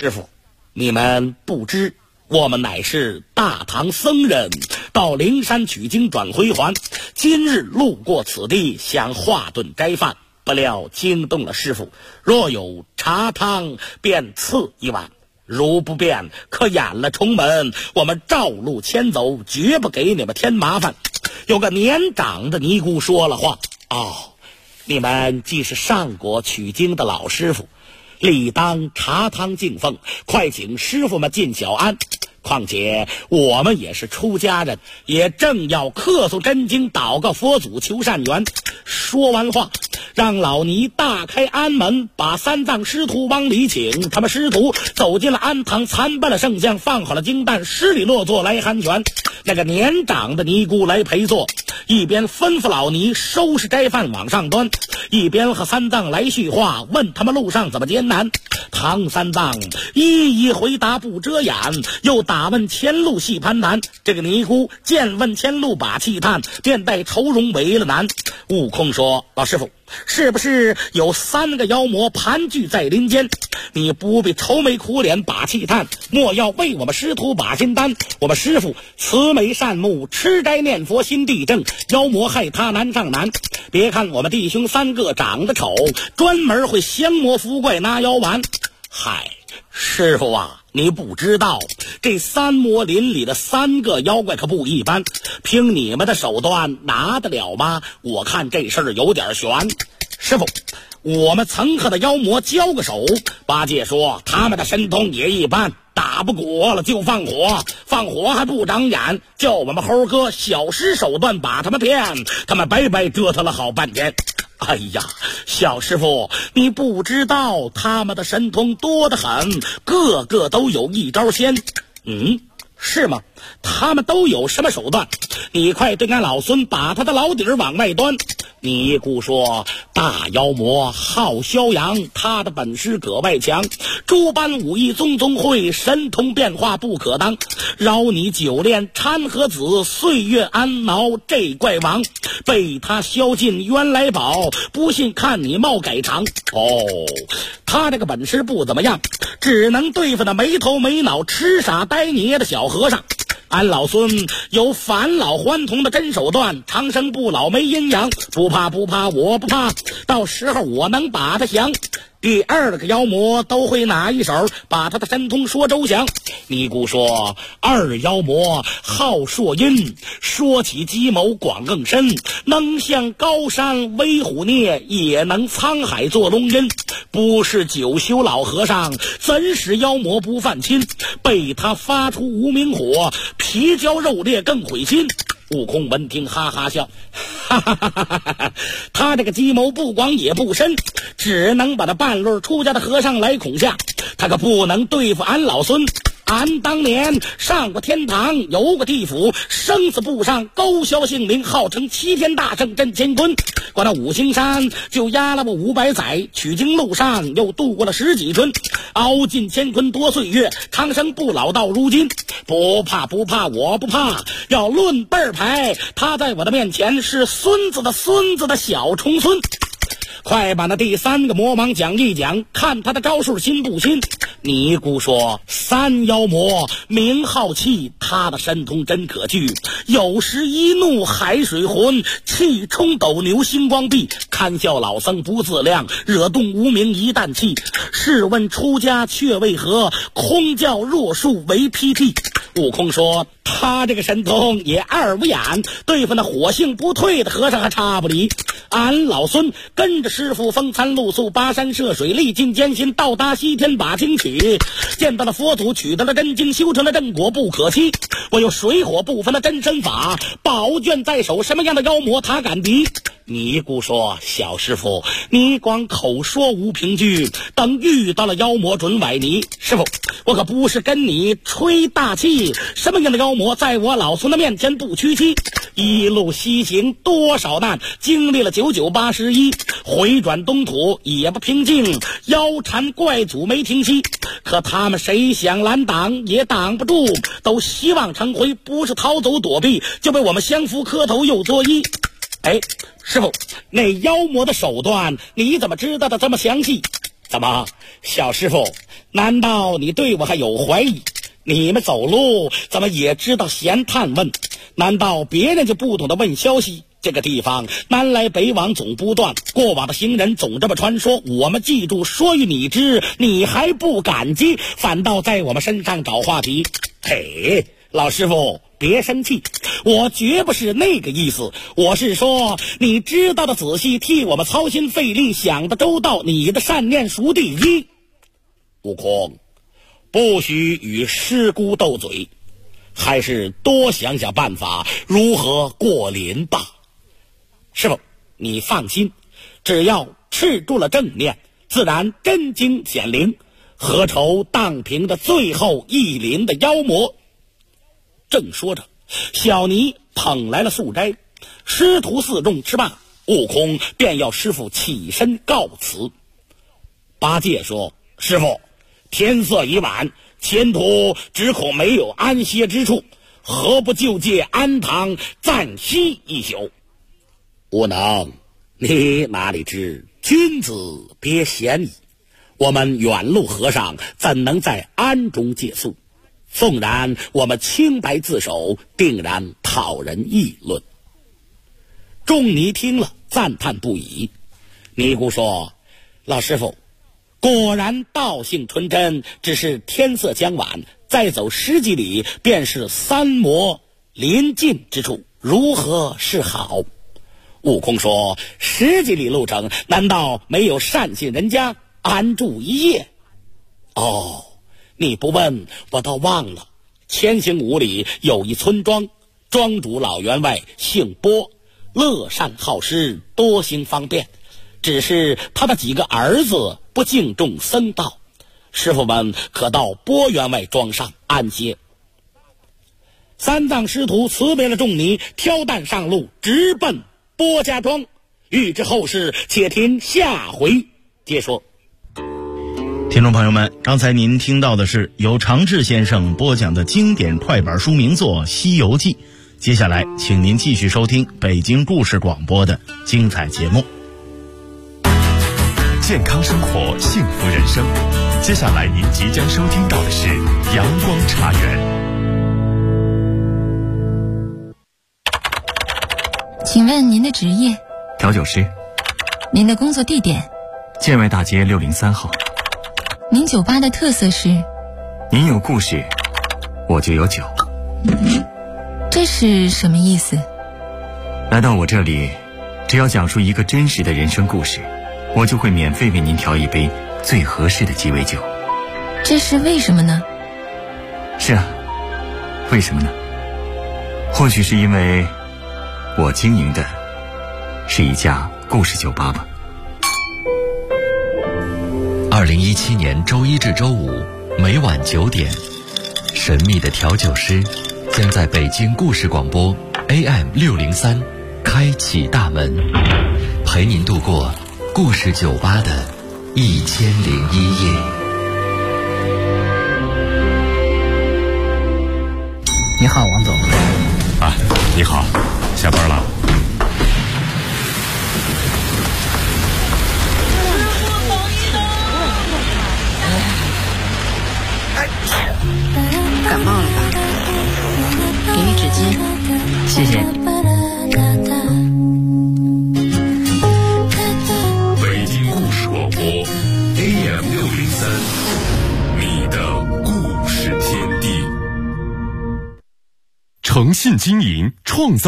师傅，你们不知，我们乃是大唐僧人，到灵山取经转回还，今日路过此地，想化顿斋饭，不料惊动了师傅，若有茶汤便赐一碗，如不便可掩了重门，我们照路迁走，绝不给你们添麻烦。有个年长的尼姑说了话，你们既是上国取经的老师傅，理当茶汤敬奉，快请师傅们进小安。况且我们也是出家人，也正要客诵真经，祷告佛祖求善缘。说完话，让老尼大开安门，把三藏师徒往里请。他们师徒走进了安堂，参拜了圣像，放好了经担，施礼落座来寒拳。那个年长的尼姑来陪坐，一边吩咐老尼收拾斋饭往上端，一边和三藏来叙话，问他们路上怎么艰难。唐三藏一一回答不遮掩，又打问前路细攀谈。这个尼姑见问前路把气叹，便带愁容为了难。悟空说，老师傅，是不是有3个妖魔盘踞在林间？你不必愁眉苦脸把气叹，莫要为我们师徒把心担。我们师傅慈眉善目，吃斋念佛心地正，妖魔害他难上难。别看我们弟兄3个长得丑，专门会降魔伏怪拿妖丸。嗨，师傅啊，你不知道，这三魔林里的3个妖怪可不一般，凭你们的手段拿得了吗？我看这事儿有点悬。师傅，我们曾和的妖魔交个手，八戒说他们的神通也一般，打不过了就放火，放火还不长眼，叫我们猴哥小施手段把他们骗，他们白白折腾了好半天。哎呀，小师傅，你不知道他们的神通多得很，个个都有一招仙。是吗？他们都有什么手段？你快对俺老孙把他的老底儿往外端。尼姑说，大妖魔好逍遥，他的本事格外强，诸般武艺宗宗会，神通变化不可当。饶你久恋掺和子，岁月安挠这怪王，被他消尽原来宝，不信看你貌改常。他这个本事不怎么样，只能对付那没头没脑痴傻呆捏的小和尚。俺老孙有返老还童的真手段，长生不老没阴阳，不怕不怕，我不怕，到时候我能把他降。第2个妖魔都会哪一手？把他的神通说周详。尼姑说，2妖魔好硕阴，说起计谋广更深，能向高山威虎孽，也能沧海做龙人。不是九修老和尚，怎使妖魔不犯亲？被他发出无名火，皮焦肉裂更毁心。悟空闻听哈哈笑，哈哈哈哈哈哈！他这个计谋不广也不深，只能把那半路出家的和尚来恐吓，他可不能对付俺老孙。俺当年上过天堂，游过地府，生死簿上勾销姓名，号称齐天大圣镇乾坤。过那五行山就压了我500载，取经路上又度过了10几春，熬尽乾坤多岁月，长生不老到如今。不怕不怕，我不怕。要论辈儿牌，他在我的面前是孙子的孙子的小重孙。快把那第3个魔王讲一讲，看他的招数新不新。尼姑说，3妖魔名号气，他的神通真可惧，有时一怒海水浑，气冲斗牛星光壁，堪笑老僧不自量，惹动无名一啖气。试问出家却为何，空教若术为披剃。悟空说，他这个神通也2无眼，对付那火性不退的和尚还差不离。俺老孙跟着师傅风餐露宿，跋山涉水，历尽艰辛，到达西天把经取，见到了佛祖，取得了真经，修成了正果不可欺。我有水火不分的真身法，宝卷在手，什么样的妖魔他敢敌？尼姑说，小师傅，你光口说无凭据，等遇到了妖魔准崴你。师傅，我可不是跟你吹大气，什么样的妖魔在我老孙的面前不屈膝。一路西行多少难，经历了9981，回转东土也不平静，妖缠怪祖没停息。可他们谁想拦挡也挡不住，都希望成灰，不是逃走躲避，就被我们相扶磕头又作揖。师傅，那妖魔的手段你怎么知道的这么详细？ 怎么，小师傅，难道你对我还有怀疑？你们走路怎么也知道闲探问？难道别人就不懂得问消息？这个地方南来北往总不断，过往的行人总这么传说，我们记住，说与你知，你还不感激，反倒在我们身上找话题。嘿，老师傅别生气，我绝不是那个意思，我是说你知道的仔细，替我们操心费力，想的周到，你的善念孰第一？悟空，不许与师姑斗嘴，还是多想想办法如何过临吧。师傅，你放心，只要持住了正念，自然真经显灵，何愁荡平的最后一临的妖魔。正说着，小尼捧来了素斋，师徒四众吃罢，悟空便要师傅起身告辞。八戒说：师傅，天色已晚，前途只恐没有安歇之处，何不就借安堂暂息一宿？无能，你哪里知君子别嫌矣，我们远路和尚怎能在庵中借宿？纵然我们清白自守，定然讨人议论。众尼听了赞叹不已。尼姑说：老师傅，果然道性纯真，只是天色将晚，再走10几里便是三魔临近之处，如何是好？悟空说：10几里路程，难道没有善信人家安住一夜？哦，你不问我倒忘了，前行5里有一村庄，庄主老员外姓波，乐善好施，多行方便，只是他的几个儿子不敬重僧道，师傅们可到波员外庄上安歇。三藏师徒辞别了众尼，挑担上路，直奔波家庄。欲知后事，且听下回接说。 听众朋友们，刚才您听到的是由常志先生播讲的经典快板书名作《西游记》。接下来请您继续收听北京故事广播的精彩节目。 健康生活，幸福人生。接下来您即将收听到的是阳光茶园。 请问您的职业？ 调酒师。 您的工作地点？ 建外大街603号。 您酒吧的特色是？ 您有故事，我就有酒。 这是什么意思？ 来到我这里，只要讲述一个真实的人生故事，我就会免费为您调一杯最合适的鸡尾酒。 这是为什么呢？ 是啊，为什么呢？或许是因为我经营的是一家故事酒吧吧。 2017年周一至周五每晚9点，神秘的调酒师将在北京故事广播 AM603 开启大门，陪您度过故事酒吧的1001夜。 你好，王总。 啊，你好，下班了。 感冒了吧？给你纸巾。 谢谢。 北京故事广播 AM603，你的故事天地。诚信经营，创造